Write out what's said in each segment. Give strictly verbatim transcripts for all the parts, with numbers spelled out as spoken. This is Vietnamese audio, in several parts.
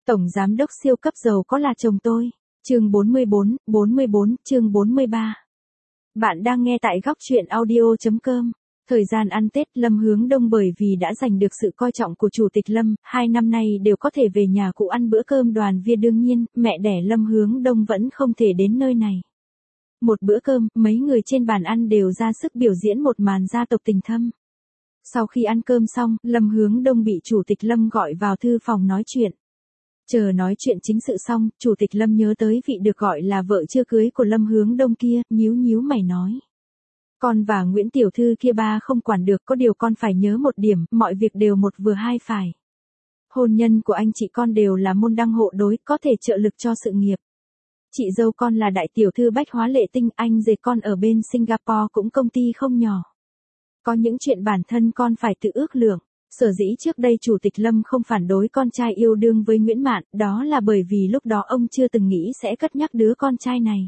Tổng giám đốc siêu cấp giàu có là chồng tôi. Chương bốn mươi bốn, bốn mươi bốn, chương bốn mươi ba. Bạn đang nghe tại góc truyện audio chấm com. Thời gian ăn Tết, Lâm Hướng Đông bởi vì đã giành được sự coi trọng của Chủ tịch Lâm, hai năm nay đều có thể về nhà cụ ăn bữa cơm đoàn viên. Đương nhiên, mẹ đẻ Lâm Hướng Đông vẫn không thể đến nơi này. Một bữa cơm, mấy người trên bàn ăn đều ra sức biểu diễn một màn gia tộc tình thâm. Sau khi ăn cơm xong, Lâm Hướng Đông bị Chủ tịch Lâm gọi vào thư phòng nói chuyện. Chờ nói chuyện chính sự xong, Chủ tịch Lâm nhớ tới vị được gọi là vợ chưa cưới của Lâm Hướng Đông kia, nhíu nhíu mày nói. Con và Nguyễn Tiểu Thư kia ba không quản được, có điều con phải nhớ một điểm, mọi việc đều một vừa hai phải. Hôn nhân của anh chị con đều là môn đăng hộ đối, có thể trợ lực cho sự nghiệp. Chị dâu con là đại tiểu thư Bách Hóa Lệ Tinh, anh rể con ở bên Singapore cũng công ty không nhỏ. Có những chuyện bản thân con phải tự ước lượng. Sở dĩ trước đây Chủ tịch Lâm không phản đối con trai yêu đương với Nguyễn Mạn, đó là bởi vì lúc đó ông chưa từng nghĩ sẽ cất nhắc đứa con trai này.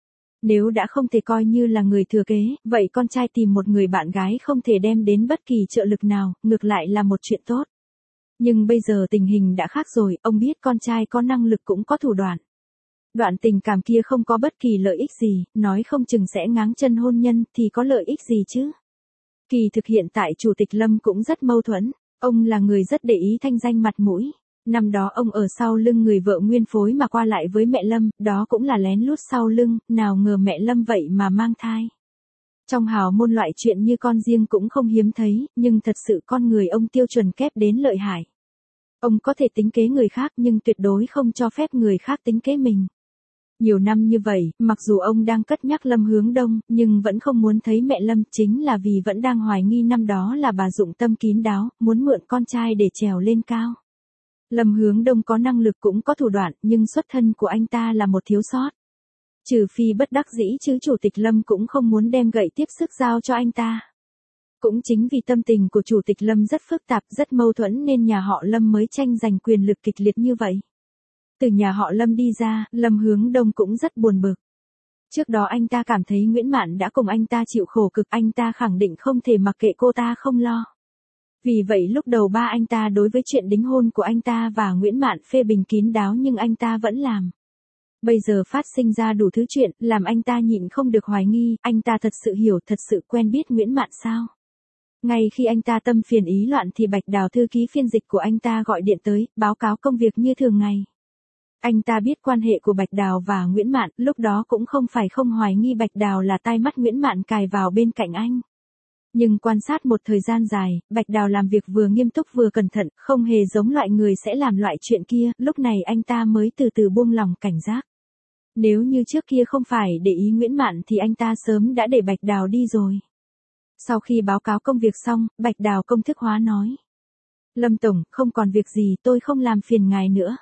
Nếu đã không thể coi như là người thừa kế, vậy con trai tìm một người bạn gái không thể đem đến bất kỳ trợ lực nào, ngược lại là một chuyện tốt. Nhưng bây giờ tình hình đã khác rồi, ông biết con trai có năng lực cũng có thủ đoạn. Đoạn tình cảm kia không có bất kỳ lợi ích gì, nói không chừng sẽ ngáng chân hôn nhân thì có lợi ích gì chứ. Kỳ thực hiện tại Chủ tịch Lâm cũng rất mâu thuẫn, ông là người rất để ý thanh danh mặt mũi. Năm đó ông ở sau lưng người vợ nguyên phối mà qua lại với mẹ Lâm, đó cũng là lén lút sau lưng, nào ngờ mẹ Lâm vậy mà mang thai. Trong hào môn loại chuyện như con riêng cũng không hiếm thấy, nhưng thật sự con người ông tiêu chuẩn kép đến lợi hại. Ông có thể tính kế người khác nhưng tuyệt đối không cho phép người khác tính kế mình. Nhiều năm như vậy, mặc dù ông đang cất nhắc Lâm Hướng Đông, nhưng vẫn không muốn thấy mẹ Lâm, chính là vì vẫn đang hoài nghi năm đó là bà dụng tâm kín đáo, muốn mượn con trai để trèo lên cao. Lâm Hướng Đông có năng lực cũng có thủ đoạn, nhưng xuất thân của anh ta là một thiếu sót. Trừ phi bất đắc dĩ chứ Chủ tịch Lâm cũng không muốn đem gậy tiếp sức giao cho anh ta. Cũng chính vì tâm tình của Chủ tịch Lâm rất phức tạp, rất mâu thuẫn nên nhà họ Lâm mới tranh giành quyền lực kịch liệt như vậy. Từ nhà họ Lâm đi ra, Lâm Hướng Đông cũng rất buồn bực. Trước đó anh ta cảm thấy Nguyễn Mạn đã cùng anh ta chịu khổ cực, anh ta khẳng định không thể mặc kệ cô ta không lo. Vì vậy lúc đầu ba anh ta đối với chuyện đính hôn của anh ta và Nguyễn Mạn phê bình kín đáo nhưng anh ta vẫn làm. Bây giờ phát sinh ra đủ thứ chuyện, làm anh ta nhịn không được hoài nghi, anh ta thật sự hiểu, thật sự quen biết Nguyễn Mạn sao? Ngay khi anh ta tâm phiền ý loạn thì Bạch Đào thư ký phiên dịch của anh ta gọi điện tới, báo cáo công việc như thường ngày. Anh ta biết quan hệ của Bạch Đào và Nguyễn Mạn, lúc đó cũng không phải không hoài nghi Bạch Đào là tai mắt Nguyễn Mạn cài vào bên cạnh anh. Nhưng quan sát một thời gian dài, Bạch Đào làm việc vừa nghiêm túc vừa cẩn thận, không hề giống loại người sẽ làm loại chuyện kia, lúc này anh ta mới từ từ buông lòng cảnh giác. Nếu như trước kia không phải để ý Nguyễn Mạn thì anh ta sớm đã để Bạch Đào đi rồi. Sau khi báo cáo công việc xong, Bạch Đào công thức hóa nói. Lâm Tổng, không còn việc gì, tôi không làm phiền ngài nữa.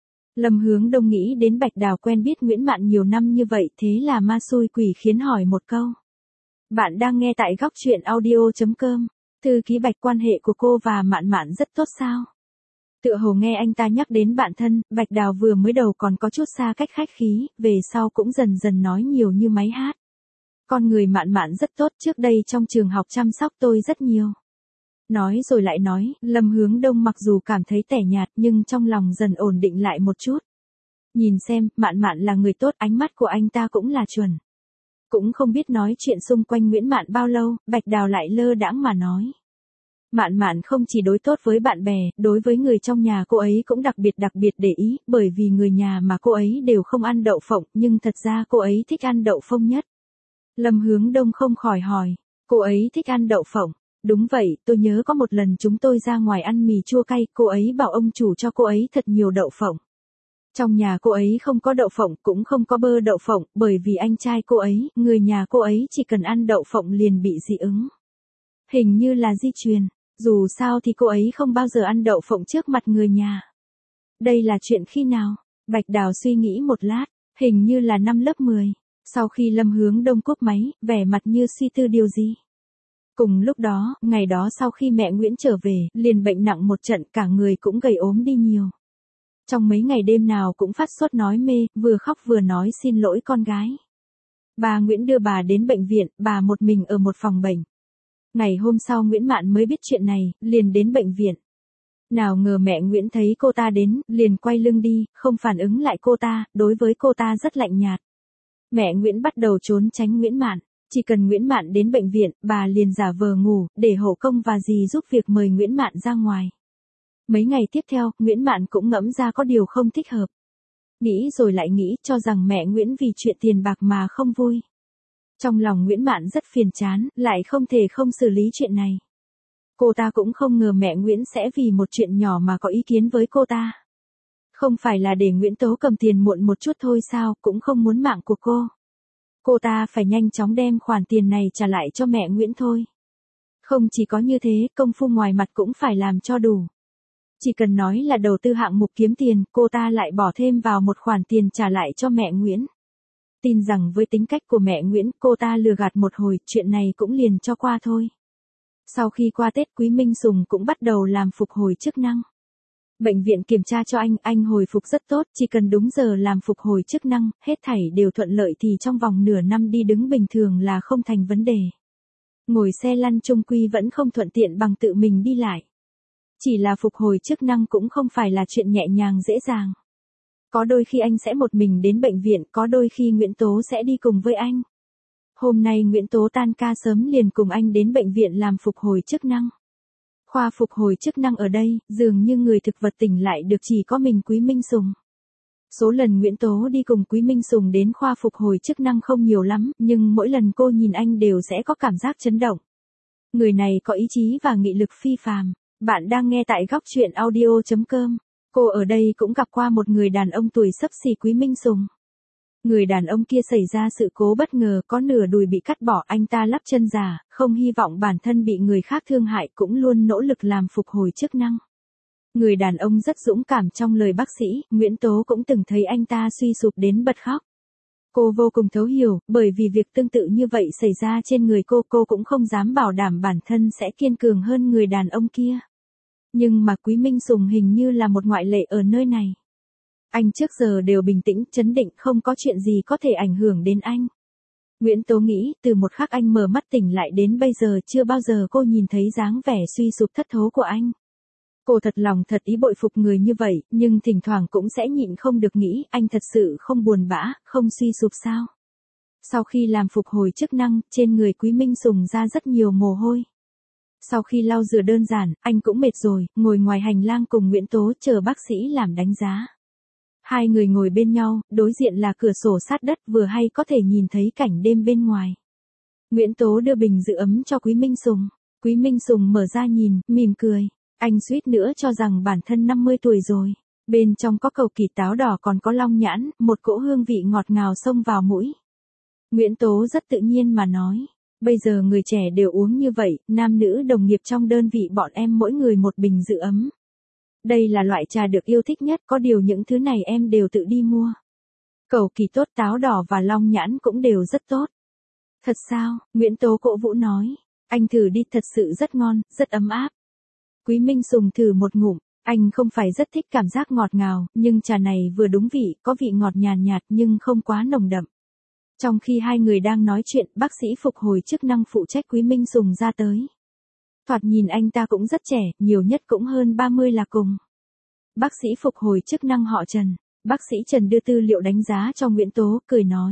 Lâm Hướng Đông nghĩ đến Bạch Đào quen biết Nguyễn Mạn nhiều năm như vậy, thế là ma xui quỷ khiến hỏi một câu. Bạn đang nghe tại góc truyện audio chấm com. Thư ký Bạch, quan hệ của cô và Mạn Mạn rất tốt sao? Tựa hồ nghe anh ta nhắc đến bạn thân, Bạch Đào vừa mới đầu còn có chút xa cách khách khí, về sau cũng dần dần nói nhiều như máy hát. Con người Mạn Mạn rất tốt, trước đây trong trường học chăm sóc tôi rất nhiều. Nói rồi lại nói, Lâm Hướng Đông mặc dù cảm thấy tẻ nhạt nhưng trong lòng dần ổn định lại một chút. Nhìn xem, Mạn Mạn là người tốt, ánh mắt của anh ta cũng là chuẩn. Cũng không biết nói chuyện xung quanh Nguyễn Mạn bao lâu, Bạch Đào lại lơ đãng mà nói. Mạn Mạn không chỉ đối tốt với bạn bè, đối với người trong nhà cô ấy cũng đặc biệt đặc biệt để ý, bởi vì người nhà mà cô ấy đều không ăn đậu phộng, nhưng thật ra cô ấy thích ăn đậu phộng nhất. Lâm Hướng Đông không khỏi hỏi, cô ấy thích ăn đậu phộng. Đúng vậy, tôi nhớ có một lần chúng tôi ra ngoài ăn mì chua cay, cô ấy bảo ông chủ cho cô ấy thật nhiều đậu phộng. Trong nhà cô ấy không có đậu phộng, cũng không có bơ đậu phộng, bởi vì anh trai cô ấy, người nhà cô ấy chỉ cần ăn đậu phộng liền bị dị ứng. Hình như là di truyền, dù sao thì cô ấy không bao giờ ăn đậu phộng trước mặt người nhà. Đây là chuyện khi nào? Bạch Đào suy nghĩ một lát, hình như là năm lớp mười. Sau khi Lâm Hướng Đông cúp máy, vẻ mặt như suy tư điều gì. Cùng lúc đó, ngày đó sau khi mẹ Nguyễn trở về, liền bệnh nặng một trận, cả người cũng gầy ốm đi nhiều. Trong mấy ngày đêm nào cũng phát sốt nói mê, vừa khóc vừa nói xin lỗi con gái. Bà Nguyễn đưa bà đến bệnh viện, bà một mình ở một phòng bệnh. Ngày hôm sau Nguyễn Mạn mới biết chuyện này, liền đến bệnh viện. Nào ngờ mẹ Nguyễn thấy cô ta đến, liền quay lưng đi, không phản ứng lại cô ta, đối với cô ta rất lạnh nhạt. Mẹ Nguyễn bắt đầu trốn tránh Nguyễn Mạn. Chỉ cần Nguyễn Mạn đến bệnh viện, bà liền giả vờ ngủ, để hộ công và dì giúp việc mời Nguyễn Mạn ra ngoài. Mấy ngày tiếp theo, Nguyễn Mạn cũng ngẫm ra có điều không thích hợp. Nghĩ rồi lại nghĩ, cho rằng mẹ Nguyễn vì chuyện tiền bạc mà không vui. Trong lòng Nguyễn Mạn rất phiền chán, lại không thể không xử lý chuyện này. Cô ta cũng không ngờ mẹ Nguyễn sẽ vì một chuyện nhỏ mà có ý kiến với cô ta. Không phải là để Nguyễn Tố cầm tiền muộn một chút thôi sao, cũng không muốn mạng của cô. Cô ta phải nhanh chóng đem khoản tiền này trả lại cho mẹ Nguyễn thôi. Không chỉ có như thế, công phu ngoài mặt cũng phải làm cho đủ. Chỉ cần nói là đầu tư hạng mục kiếm tiền, cô ta lại bỏ thêm vào một khoản tiền trả lại cho mẹ Nguyễn. Tin rằng với tính cách của mẹ Nguyễn, cô ta lừa gạt một hồi, chuyện này cũng liền cho qua thôi. Sau khi qua Tết, Quý Minh Sùng cũng bắt đầu làm phục hồi chức năng. Bệnh viện kiểm tra cho anh, anh hồi phục rất tốt, chỉ cần đúng giờ làm phục hồi chức năng, hết thảy đều thuận lợi thì trong vòng nửa năm đi đứng bình thường là không thành vấn đề. Ngồi xe lăn chung quy vẫn không thuận tiện bằng tự mình đi lại. Chỉ là phục hồi chức năng cũng không phải là chuyện nhẹ nhàng dễ dàng. Có đôi khi anh sẽ một mình đến bệnh viện, có đôi khi Nguyễn Tố sẽ đi cùng với anh. Hôm nay Nguyễn Tố tan ca sớm liền cùng anh đến bệnh viện làm phục hồi chức năng. Khoa phục hồi chức năng ở đây, dường như người thực vật tỉnh lại được chỉ có mình Quý Minh Sùng. Số lần Nguyễn Tố đi cùng Quý Minh Sùng đến khoa phục hồi chức năng không nhiều lắm, nhưng mỗi lần cô nhìn anh đều sẽ có cảm giác chấn động. Người này có ý chí và nghị lực phi phàm. Bạn đang nghe tại góc truyện audio chấm com. Cô ở đây cũng gặp qua một người đàn ông tuổi xấp xỉ Quý Minh Sùng. Người đàn ông kia xảy ra sự cố bất ngờ, có nửa đùi bị cắt bỏ, anh ta lắp chân giả, không hy vọng bản thân bị người khác thương hại, cũng luôn nỗ lực làm phục hồi chức năng. Người đàn ông rất dũng cảm, trong lời bác sĩ, Nguyễn Tố cũng từng thấy anh ta suy sụp đến bật khóc. Cô vô cùng thấu hiểu, bởi vì việc tương tự như vậy xảy ra trên người cô, cô cũng không dám bảo đảm bản thân sẽ kiên cường hơn người đàn ông kia. Nhưng mà Quý Minh Sùng hình như là một ngoại lệ ở nơi này. Anh trước giờ đều bình tĩnh, trấn định, không có chuyện gì có thể ảnh hưởng đến anh. Nguyễn Tố nghĩ, từ một khắc anh mở mắt tỉnh lại đến bây giờ chưa bao giờ cô nhìn thấy dáng vẻ suy sụp thất thố của anh. Cô thật lòng thật ý bội phục người như vậy, nhưng thỉnh thoảng cũng sẽ nhịn không được nghĩ, anh thật sự không buồn bã, không suy sụp sao. Sau khi làm phục hồi chức năng, trên người Quý Minh Sùng ra rất nhiều mồ hôi. Sau khi lau rửa đơn giản, anh cũng mệt rồi, ngồi ngoài hành lang cùng Nguyễn Tố chờ bác sĩ làm đánh giá. Hai người ngồi bên nhau, đối diện là cửa sổ sát đất, vừa hay có thể nhìn thấy cảnh đêm bên ngoài. Nguyễn Tố đưa bình giữ ấm cho Quý Minh Sùng. Quý Minh Sùng mở ra nhìn, mỉm cười. Anh suýt nữa cho rằng bản thân năm mươi tuổi rồi. Bên trong có cầu kỳ táo đỏ còn có long nhãn, một cỗ hương vị ngọt ngào xông vào mũi. Nguyễn Tố rất tự nhiên mà nói. Bây giờ người trẻ đều uống như vậy, nam nữ đồng nghiệp trong đơn vị bọn em mỗi người một bình giữ ấm. Đây là loại trà được yêu thích nhất, có điều những thứ này em đều tự đi mua. Cầu kỳ tốt, táo đỏ và long nhãn cũng đều rất tốt. Thật sao? Nguyễn Tố cổ vũ nói. Anh thử đi, thật sự rất ngon, rất ấm áp. Quý Minh Sùng thử một ngụm, anh không phải rất thích cảm giác ngọt ngào, nhưng trà này vừa đúng vị, có vị ngọt nhàn nhạt nhưng không quá nồng đậm. Trong khi hai người đang nói chuyện, bác sĩ phục hồi chức năng phụ trách Quý Minh Sùng ra tới. Thoạt nhìn anh ta cũng rất trẻ, nhiều nhất cũng hơn ba mươi là cùng. Bác sĩ phục hồi chức năng họ Trần. Bác sĩ Trần đưa tư liệu đánh giá cho Nguyễn Tố, cười nói.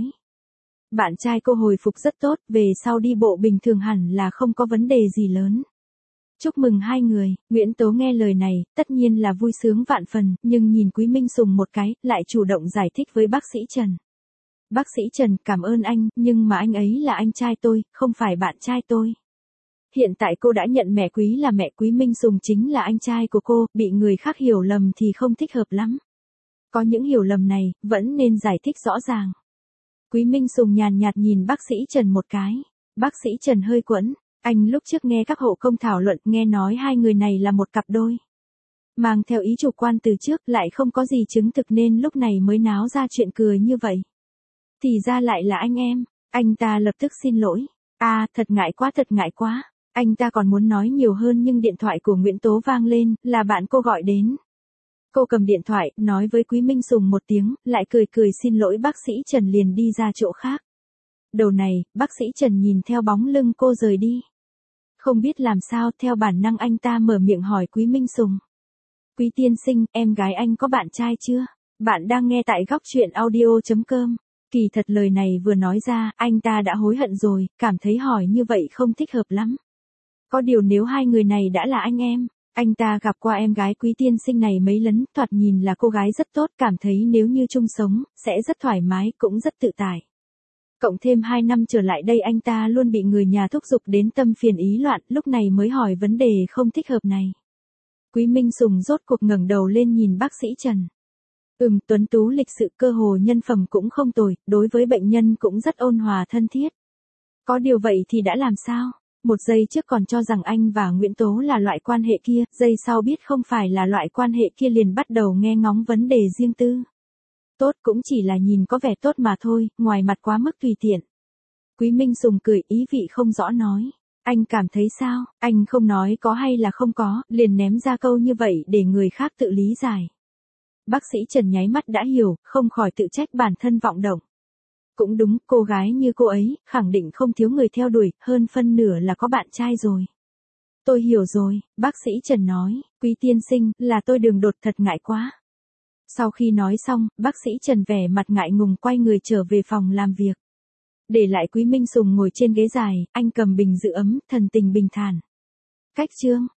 Bạn trai cô hồi phục rất tốt, về sau đi bộ bình thường hẳn là không có vấn đề gì lớn. Chúc mừng hai người. Nguyễn Tố nghe lời này, tất nhiên là vui sướng vạn phần, nhưng nhìn Quý Minh Sùng một cái, lại chủ động giải thích với bác sĩ Trần. Bác sĩ Trần, cảm ơn anh, nhưng mà anh ấy là anh trai tôi, không phải bạn trai tôi. Hiện tại cô đã nhận mẹ Quý là mẹ, Quý Minh Sùng chính là anh trai của cô, bị người khác hiểu lầm thì không thích hợp lắm. Có những hiểu lầm này, vẫn nên giải thích rõ ràng. Quý Minh Sùng nhàn nhạt nhìn bác sĩ Trần một cái. Bác sĩ Trần hơi quẫn, anh lúc trước nghe các hộ công thảo luận, nghe nói hai người này là một cặp đôi. Mang theo ý chủ quan từ trước, lại không có gì chứng thực nên lúc này mới náo ra chuyện cười như vậy. Thì ra lại là anh em, anh ta lập tức xin lỗi. À, thật ngại quá, thật ngại quá. Anh ta còn muốn nói nhiều hơn nhưng điện thoại của Nguyễn Tố vang lên, là bạn cô gọi đến. Cô cầm điện thoại, nói với Quý Minh Sùng một tiếng, lại cười cười xin lỗi bác sĩ Trần liền đi ra chỗ khác. Đầu này, bác sĩ Trần nhìn theo bóng lưng cô rời đi. Không biết làm sao, theo bản năng anh ta mở miệng hỏi Quý Minh Sùng. Quý tiên sinh, em gái anh có bạn trai chưa? Bạn đang nghe tại góc truyện audio.com. Kỳ thật lời này vừa nói ra, anh ta đã hối hận rồi, cảm thấy hỏi như vậy không thích hợp lắm. Có điều nếu hai người này đã là anh em, anh ta gặp qua em gái quý tiên sinh này mấy lần, thoạt nhìn là cô gái rất tốt, cảm thấy nếu như chung sống, sẽ rất thoải mái, cũng rất tự tại. Cộng thêm hai năm trở lại đây anh ta luôn bị người nhà thúc giục đến tâm phiền ý loạn, lúc này mới hỏi vấn đề không thích hợp này. Quý Minh Sùng rốt cuộc ngẩng đầu lên nhìn bác sĩ Trần. Ừm, tuấn tú lịch sự, cơ hồ nhân phẩm cũng không tồi, đối với bệnh nhân cũng rất ôn hòa thân thiết. Có điều vậy thì đã làm sao? Một giây trước còn cho rằng anh và Nguyễn Tố là loại quan hệ kia, giây sau biết không phải là loại quan hệ kia liền bắt đầu nghe ngóng vấn đề riêng tư. Tốt cũng chỉ là nhìn có vẻ tốt mà thôi, ngoài mặt quá mức tùy tiện. Quý Minh Sùng cười ý vị không rõ nói. Anh cảm thấy sao? Anh không nói có hay là không có, liền ném ra câu như vậy để người khác tự lý giải. Bác sĩ Trần nháy mắt đã hiểu, không khỏi tự trách bản thân vọng động. Cũng đúng, cô gái như cô ấy, khẳng định không thiếu người theo đuổi, hơn phân nửa là có bạn trai rồi. Tôi hiểu rồi, bác sĩ Trần nói, Quý tiên sinh, là tôi đường đột thật ngại quá. Sau khi nói xong, bác sĩ Trần vẻ mặt ngại ngùng quay người trở về phòng làm việc. Để lại Quý Minh Sùng ngồi trên ghế dài, anh cầm bình giữ ấm, thần tình bình thản. Cách chương